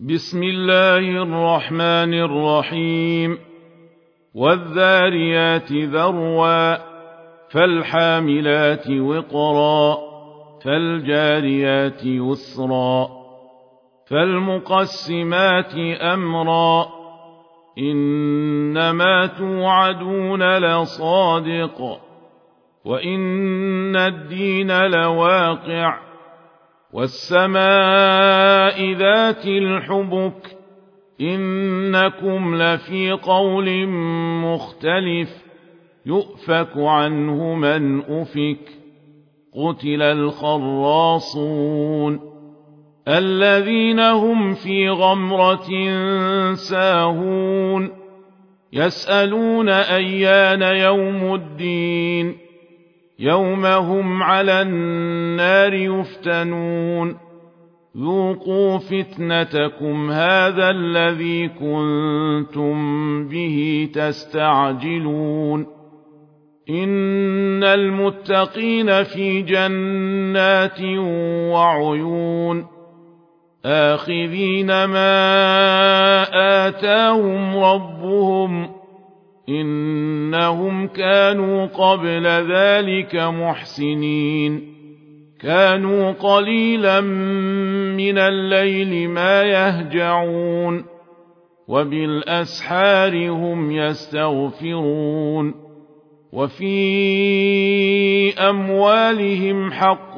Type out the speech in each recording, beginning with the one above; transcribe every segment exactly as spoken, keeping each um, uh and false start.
بسم الله الرحمن الرحيم والذاريات ذروا فالحاملات وقرا فالجاريات يسرا فالمقسمات أمرا إنما توعدون لصادق وإن الدين لواقع والسماء ذات الحبك إنكم لفي قول مختلف يؤفك عنه من أفك قتل الخراصون الذين هم في غمرة ساهون يسألون أيان يوم الدين يوم هم على النار يفتنون ذوقوا فتنتكم هذا الذي كنتم به تستعجلون إن المتقين في جنات وعيون آخذين ما آتاهم ربهم إنهم كانوا قبل ذلك محسنين كانوا قليلا من الليل ما يهجعون وبالأسحار هم يستغفرون وفي أموالهم حق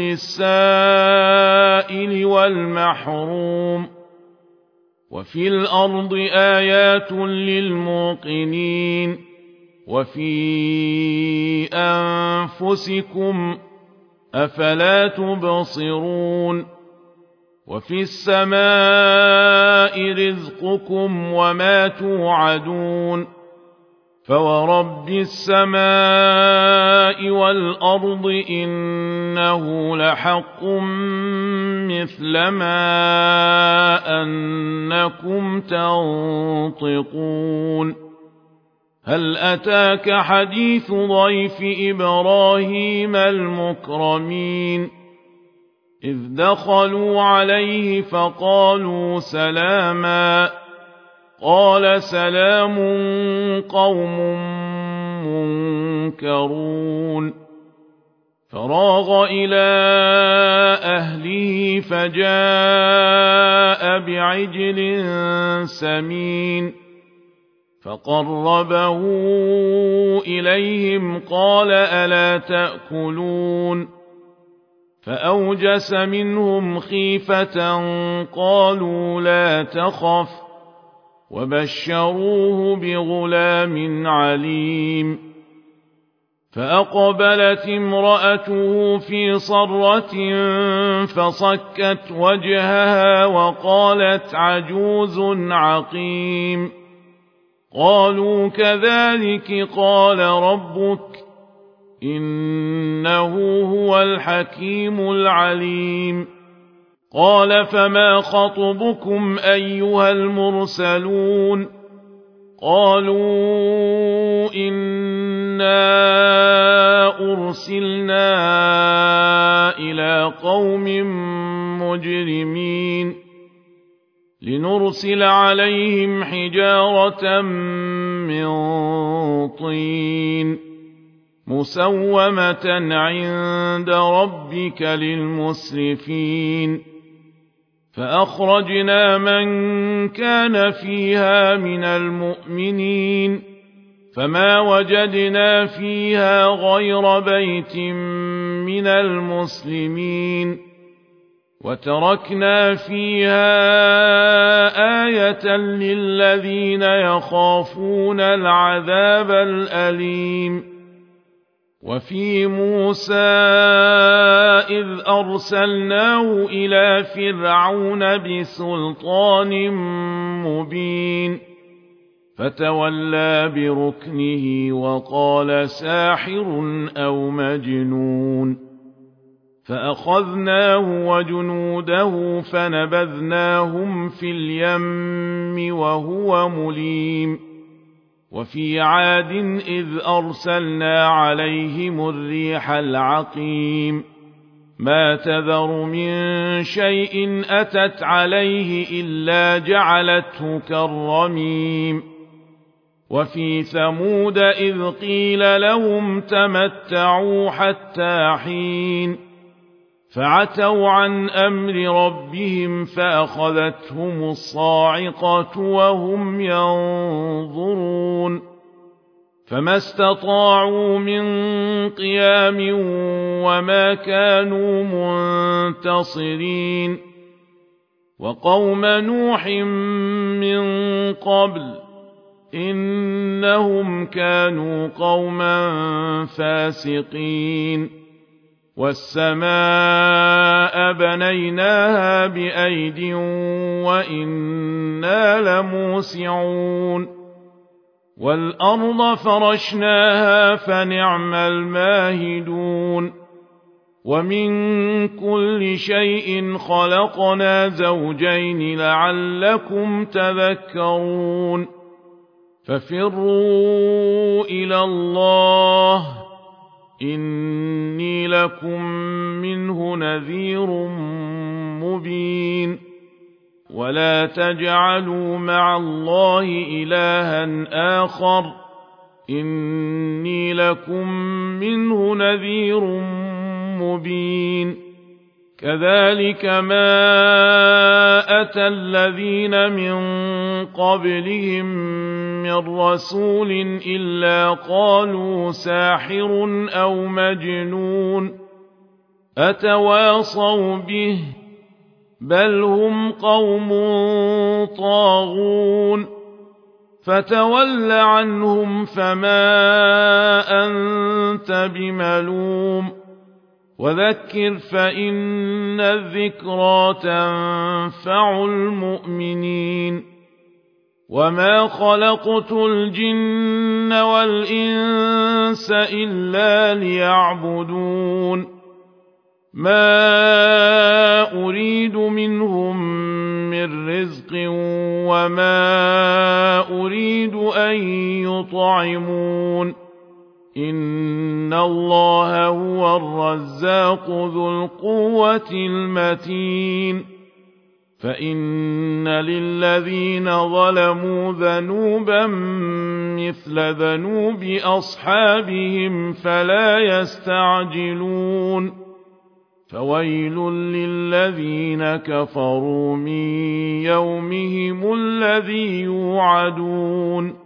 للسائل والمحروم وفي الأرض آيات للموقنين وفي أنفسكم أفلا تبصرون وفي السماء رزقكم وما توعدون فورب السماء والأرض إنه لحق مثل ما أنكم تنطقون هل أتاك حديث ضيف إبراهيم المكرمين إذ دخلوا عليه فقالوا سلاما قال سلام قوم منكرون فراغ إلى أهله فجاء بعجل سمين فقربه إليهم قال ألا تأكلون فأوجس منهم خيفة قالوا لا تخف وبشروه بغلام عليم فأقبلت امرأته في صرة فصكت وجهها وقالت عجوز عقيم قالوا كذلك قال ربك إنه هو الحكيم العليم قال فما خطبكم أيها المرسلون قالوا إنا أرسلنا إلى قوم مجرمين لنرسل عليهم حجارة من طين مسومة عند ربك للمسرفين فأخرجنا من كان فيها من المؤمنين فما وجدنا فيها غير بيت من المسلمين وتركنا فيها آية للذين يخافون العذاب الأليم وفي موسى إذ أرسلناه إلى فرعون بسلطان مبين فتولى بركنه وقال ساحر أو مجنون فأخذناه وجنوده فنبذناهم في اليم وهو مليم وفي عاد إذ أرسلنا عليهم الريح العقيم ما تذر من شيء أتت عليه إلا جعلته كالرميم وفي ثمود إذ قيل لهم تمتعوا حتى حين فعتوا عن أمر ربهم فأخذتهم الصاعقة وهم ينظرون فما استطاعوا من قيام وما كانوا منتصرين وقوم نوح من قبل إنهم كانوا قوما فاسقين والسماء بنيناها بأيد وإنا لموسعون والأرض فرشناها فنعم الماهدون ومن كل شيء خلقنا زوجين لعلكم تذكرون ففروا إلى الله إني لكم منه نذير مبين ولا تجعلوا مع الله إلها آخر إني لكم منه نذير مبين كذلك ما أتى الذين من قبلهم من رسول إلا قالوا ساحر أو مجنون أتواصوا به بل هم قوم طاغون فتول عنهم فما أنت بملوم وذكر فإن الذكرى تنفع المؤمنين وما خلقت الجن والإنس إلا ليعبدون ما أريد منهم من رزق وما أريد أن يطعمون إن الله هو الرزاق ذو القوة المتين فإن للذين ظلموا ذنوبا مثل ذنوب أصحابهم فلا يستعجلون فويل للذين كفروا من يومهم الذي يوعدون